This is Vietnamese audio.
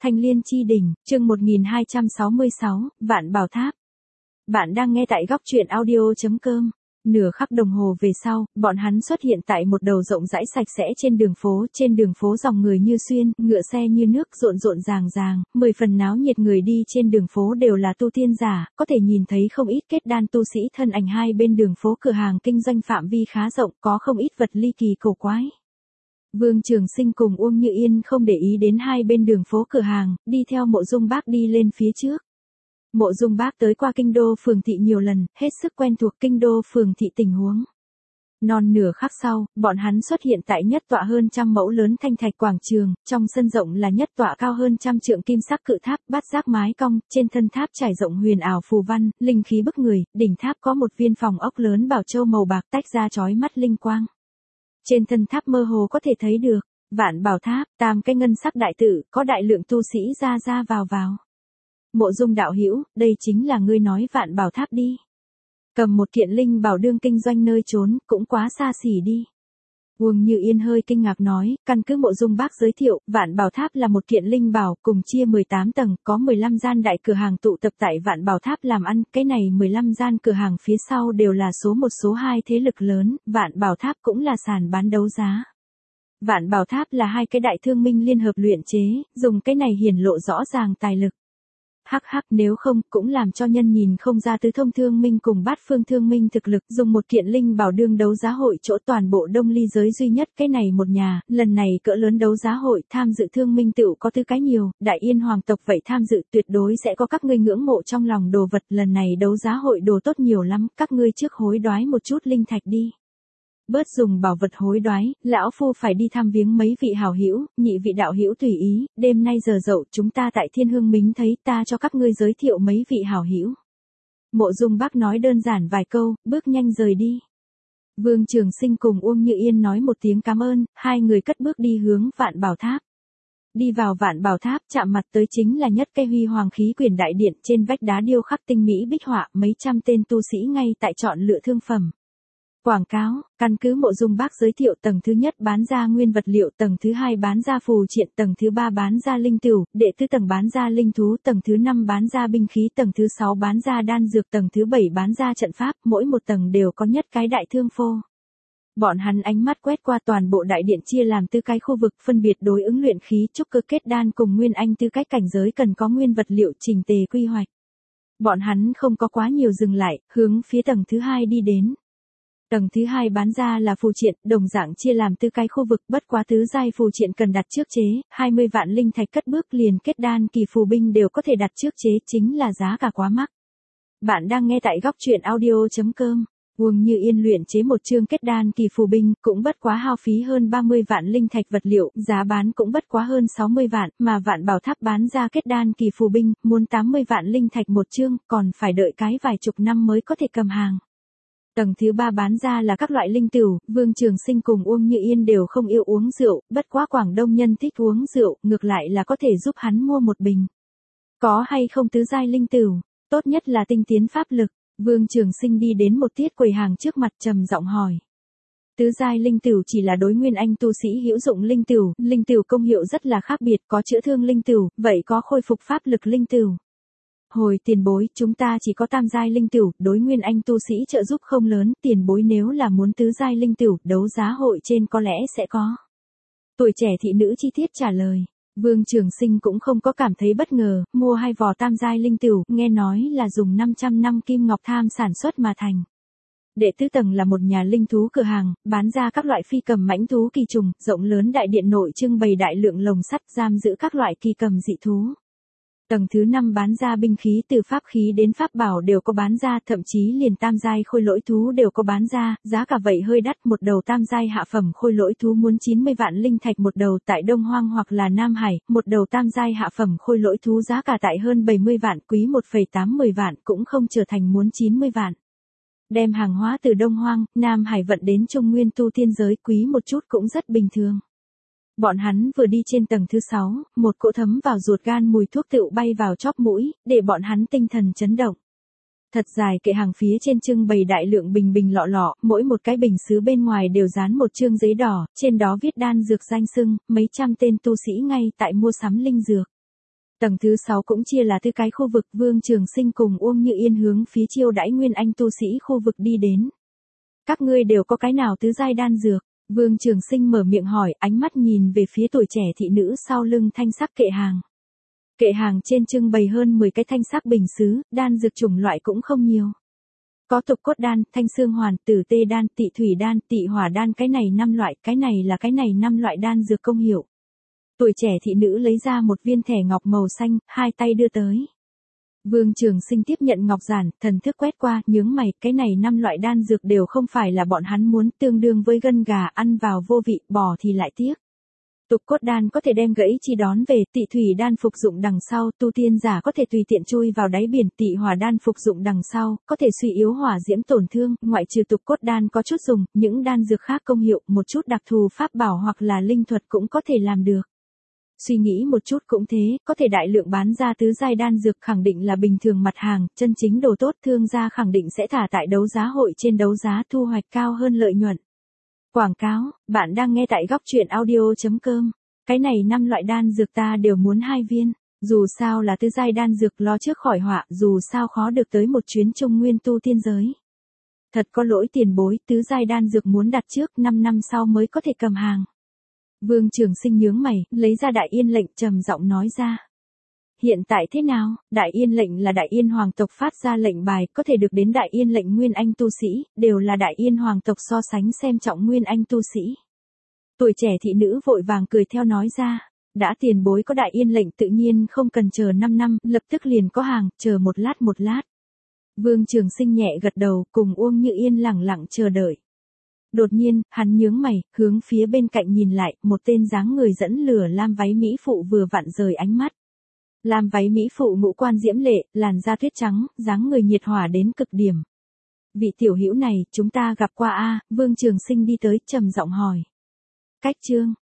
Thanh Liên Chi Đỉnh, chương 1266, Vạn Bảo Tháp. Bạn đang nghe tại góc truyện audio.com. Nửa khắc đồng hồ về sau, bọn hắn xuất hiện tại một đầu rộng rãi sạch sẽ trên đường phố dòng người như xuyên, ngựa xe như nước, rộn rộn ràng ràng, 10 phần náo nhiệt, người đi trên đường phố đều là tu tiên giả, có thể nhìn thấy không ít kết đan tu sĩ thân ảnh. Hai bên đường phố cửa hàng kinh doanh phạm vi khá rộng, có không ít vật ly kỳ cổ quái. Vương Trường Sinh cùng Uông Như Yên không để ý đến hai bên đường phố cửa hàng, đi theo Mộ Dung Bác đi lên phía trước. Mộ Dung Bác tới qua kinh đô phường thị nhiều lần, hết sức quen thuộc kinh đô phường thị tình huống. Non nửa khắc sau, bọn hắn xuất hiện tại nhất tọa hơn 100 mẫu lớn thanh thạch quảng trường, trong sân rộng là nhất tọa cao hơn 100 trượng kim sắc cự tháp, bát giác mái cong, trên thân tháp trải rộng huyền ảo phù văn, linh khí bức người, đỉnh tháp có một viên phòng ốc lớn bảo châu màu bạc tách ra chói mắt linh quang. Trên thân tháp mơ hồ có thể thấy được Vạn Bảo Tháp, 8 cái ngân sắc đại tự, có đại lượng tu sĩ ra ra vào vào. Mộ Dung đạo hữu, đây chính là ngươi nói Vạn Bảo Tháp đi. Cầm một kiện linh bảo đương kinh doanh nơi trốn, cũng quá xa xỉ đi. Uông Như Yên hơi kinh ngạc nói, căn cứ Mộ Dung Bác giới thiệu, Vạn Bảo Tháp là một kiện linh bảo, cùng chia 18 tầng, có 15 gian đại cửa hàng tụ tập tại Vạn Bảo Tháp làm ăn, cái này 15 gian cửa hàng phía sau đều là số 1 số 2 thế lực lớn, Vạn Bảo Tháp cũng là sàn bán đấu giá. Vạn Bảo Tháp là hai cái đại thương minh liên hợp luyện chế, dùng cái này hiển lộ rõ ràng tài lực. Hắc hắc, nếu không, cũng làm cho nhân nhìn không ra tứ thông thương minh cùng bát phương thương minh thực lực, dùng một kiện linh bảo đương đấu giá hội chỗ toàn bộ Đông Ly giới duy nhất cái này một nhà, lần này cỡ lớn đấu giá hội, tham dự thương minh tựu có tư cái nhiều, Đại Yên hoàng tộc vậy tham dự, tuyệt đối sẽ có các ngươi ngưỡng mộ trong lòng đồ vật, lần này đấu giá hội đồ tốt nhiều lắm, các ngươi trước hối đoái một chút linh thạch đi. Bớt dùng bảo vật hối đoái, lão phu phải đi thăm viếng mấy vị hảo hữu, nhị vị đạo hữu tùy ý, đêm nay giờ dậu chúng ta tại Thiên Hương Mính thấy, ta cho các ngươi giới thiệu mấy vị hảo hữu. Mộ Dung Bác nói đơn giản vài câu, bước nhanh rời đi. Vương Trường Sinh cùng Uông Như Yên nói một tiếng cảm ơn, hai người cất bước đi hướng Vạn Bảo Tháp. Đi vào Vạn Bảo Tháp, chạm mặt tới chính là nhất cây huy hoàng khí quyển đại điện, trên vách đá điêu khắc tinh mỹ bích họa, mấy trăm tên tu sĩ ngay tại chọn lựa thương phẩm. Quảng cáo, căn cứ Mộ Dung Bác giới thiệu, tầng thứ nhất bán ra nguyên vật liệu, tầng thứ hai bán ra phù triện, tầng thứ ba bán ra linh tửu, đệ tứ tầng bán ra linh thú, tầng thứ 5 bán ra binh khí, tầng thứ 6 bán ra đan dược, tầng thứ 7 bán ra trận pháp, mỗi một tầng đều có nhất cái đại thương phô. Bọn hắn ánh mắt quét qua toàn bộ đại điện chia làm tư cái khu vực, phân biệt đối ứng luyện khí, trúc cơ, kết đan cùng nguyên anh tư cách cảnh giới cần có nguyên vật liệu chỉnh tề quy hoạch. Bọn hắn không có quá nhiều dừng lại, hướng phía tầng thứ 2 đi đến. Tầng thứ 2 bán ra là phù triện, đồng dạng chia làm tư cái khu vực, bất quá tứ giai phù triện cần đặt trước chế, 20 vạn linh thạch cất bước liền kết đan kỳ phù binh đều có thể đặt trước chế, chính là giá cả quá mắc. Bạn đang nghe tại góc truyện audio.com. Uông Như Yên luyện chế một chương kết đan kỳ phù binh, cũng bất quá hao phí hơn 30 vạn linh thạch vật liệu, giá bán cũng bất quá hơn 60 vạn, mà Vạn Bảo Tháp bán ra kết đan kỳ phù binh, muốn 80 vạn linh thạch một chương, còn phải đợi cái vài chục năm mới có thể cầm hàng. Tầng thứ 3 bán ra là các loại linh tửu, Vương Trường Sinh cùng Uông Như Yên đều không yêu uống rượu, bất quá Quảng Đông nhân thích uống rượu, ngược lại là có thể giúp hắn mua một bình. Có hay không tứ giai linh tửu, tốt nhất là tinh tiến pháp lực. Vương Trường Sinh đi đến một tiết quầy hàng trước mặt trầm giọng hỏi. Tứ giai linh tửu chỉ là đối nguyên anh tu sĩ hữu dụng linh tửu công hiệu rất là khác biệt, có chữa thương linh tửu, vậy có khôi phục pháp lực linh tửu. Hồi tiền bối, chúng ta chỉ có tam giai linh tửu, đối nguyên anh tu sĩ trợ giúp không lớn, tiền bối nếu là muốn tứ giai linh tửu, đấu giá hội trên có lẽ sẽ có. Tuổi trẻ thị nữ chi tiết trả lời. Vương Trường Sinh cũng không có cảm thấy bất ngờ, mua 2 vò tam giai linh tửu, nghe nói là dùng 500 năm kim ngọc tham sản xuất mà thành. Đệ tứ tầng là một nhà linh thú cửa hàng, bán ra các loại phi cầm mãnh thú kỳ trùng, rộng lớn đại điện nội trưng bày đại lượng lồng sắt giam giữ các loại kỳ cầm dị thú. Tầng thứ 5 bán ra binh khí, từ pháp khí đến pháp bảo đều có bán ra, thậm chí liền tam giai khôi lỗi thú đều có bán ra, giá cả vậy hơi đắt, một đầu tam giai hạ phẩm khôi lỗi thú muốn 90 vạn linh thạch một đầu tại Đông Hoang hoặc là Nam Hải, một đầu tam giai hạ phẩm khôi lỗi thú giá cả tại hơn 70 vạn, quý 1,80 vạn cũng không trở thành muốn 90 vạn. Đem hàng hóa từ Đông Hoang, Nam Hải vận đến Trung Nguyên tu tiên giới, quý một chút cũng rất bình thường. Bọn hắn vừa đi trên tầng thứ 6, một cỗ thấm vào ruột gan mùi thuốc tựu bay vào chóp mũi, để bọn hắn tinh thần chấn động. Thật dài kệ hàng phía trên trưng bày đại lượng bình lọ, mỗi một cái bình sứ bên ngoài đều dán một chương giấy đỏ, trên đó viết đan dược danh xưng, mấy trăm tên tu sĩ ngay tại mua sắm linh dược. Tầng thứ 6 cũng chia là tư cái khu vực. Vương Trường Sinh cùng Uông Như Yên hướng phía chiêu đãi nguyên anh tu sĩ khu vực đi đến. Các ngươi đều có cái nào tứ giai đan dược? Vương Trường Sinh mở miệng hỏi, ánh mắt nhìn về phía tuổi trẻ thị nữ sau lưng thanh sắc kệ hàng. Kệ hàng trên trưng bày hơn 10 cái thanh sắc bình sứ, đan dược chủng loại cũng không nhiều. Có tục cốt đan, thanh xương hoàn, tử tê đan, tị thủy đan, tị hỏa đan, cái này 5 loại, cái này là cái này 5 loại đan dược công hiệu. Tuổi trẻ thị nữ lấy ra một viên thẻ ngọc màu xanh, hai tay đưa tới. Vương Trường Sinh tiếp nhận ngọc giản, thần thức quét qua, nhướng mày, cái này 5 loại đan dược đều không phải là bọn hắn muốn, tương đương với gân gà ăn vào vô vị, bỏ thì lại tiếc. Tục cốt đan có thể đem gãy chi đón về, tị thủy đan phục dụng đằng sau, tu tiên giả có thể tùy tiện chui vào đáy biển, tị hỏa đan phục dụng đằng sau, có thể suy yếu hỏa diễm tổn thương, ngoại trừ tục cốt đan có chút dùng, những đan dược khác công hiệu, một chút đặc thù pháp bảo hoặc là linh thuật cũng có thể làm được. Suy nghĩ một chút cũng thế, có thể đại lượng bán ra tứ giai đan dược khẳng định là bình thường mặt hàng, chân chính đồ tốt thương gia khẳng định sẽ thả tại đấu giá hội trên đấu giá thu hoạch cao hơn lợi nhuận. Quảng cáo, bạn đang nghe tại góc truyện audio.com. Cái này 5 loại đan dược ta đều muốn 2 viên. Dù sao là tứ giai đan dược lo trước khỏi họa, dù sao khó được tới một chuyến Trung Nguyên tu tiên giới. Thật có lỗi tiền bối, tứ giai đan dược muốn đặt trước 5 năm sau mới có thể cầm hàng. Vương Trường Sinh nhướng mày, lấy ra Đại Yên lệnh trầm giọng nói ra. Hiện tại thế nào? Đại Yên lệnh là Đại Yên hoàng tộc phát ra lệnh bài, có thể được đến Đại Yên lệnh nguyên anh tu sĩ, đều là Đại Yên hoàng tộc so sánh xem trọng nguyên anh tu sĩ. Tuổi trẻ thị nữ vội vàng cười theo nói ra, đã tiền bối có Đại Yên lệnh tự nhiên không cần chờ 5 năm, lập tức liền có hàng, chờ một lát. Vương Trường Sinh nhẹ gật đầu, cùng Uông Như Yên lẳng lặng chờ đợi. Đột nhiên, hắn nhướng mày, hướng phía bên cạnh nhìn lại, một tên dáng người dẫn lửa lam váy mỹ phụ vừa vặn rời ánh mắt. Lam váy mỹ phụ ngũ quan diễm lệ, làn da tuyết trắng, dáng người nhiệt hỏa đến cực điểm. Vị tiểu hữu này, chúng ta gặp qua a? Vương Trường Sinh đi tới, trầm giọng hỏi. Cách chương,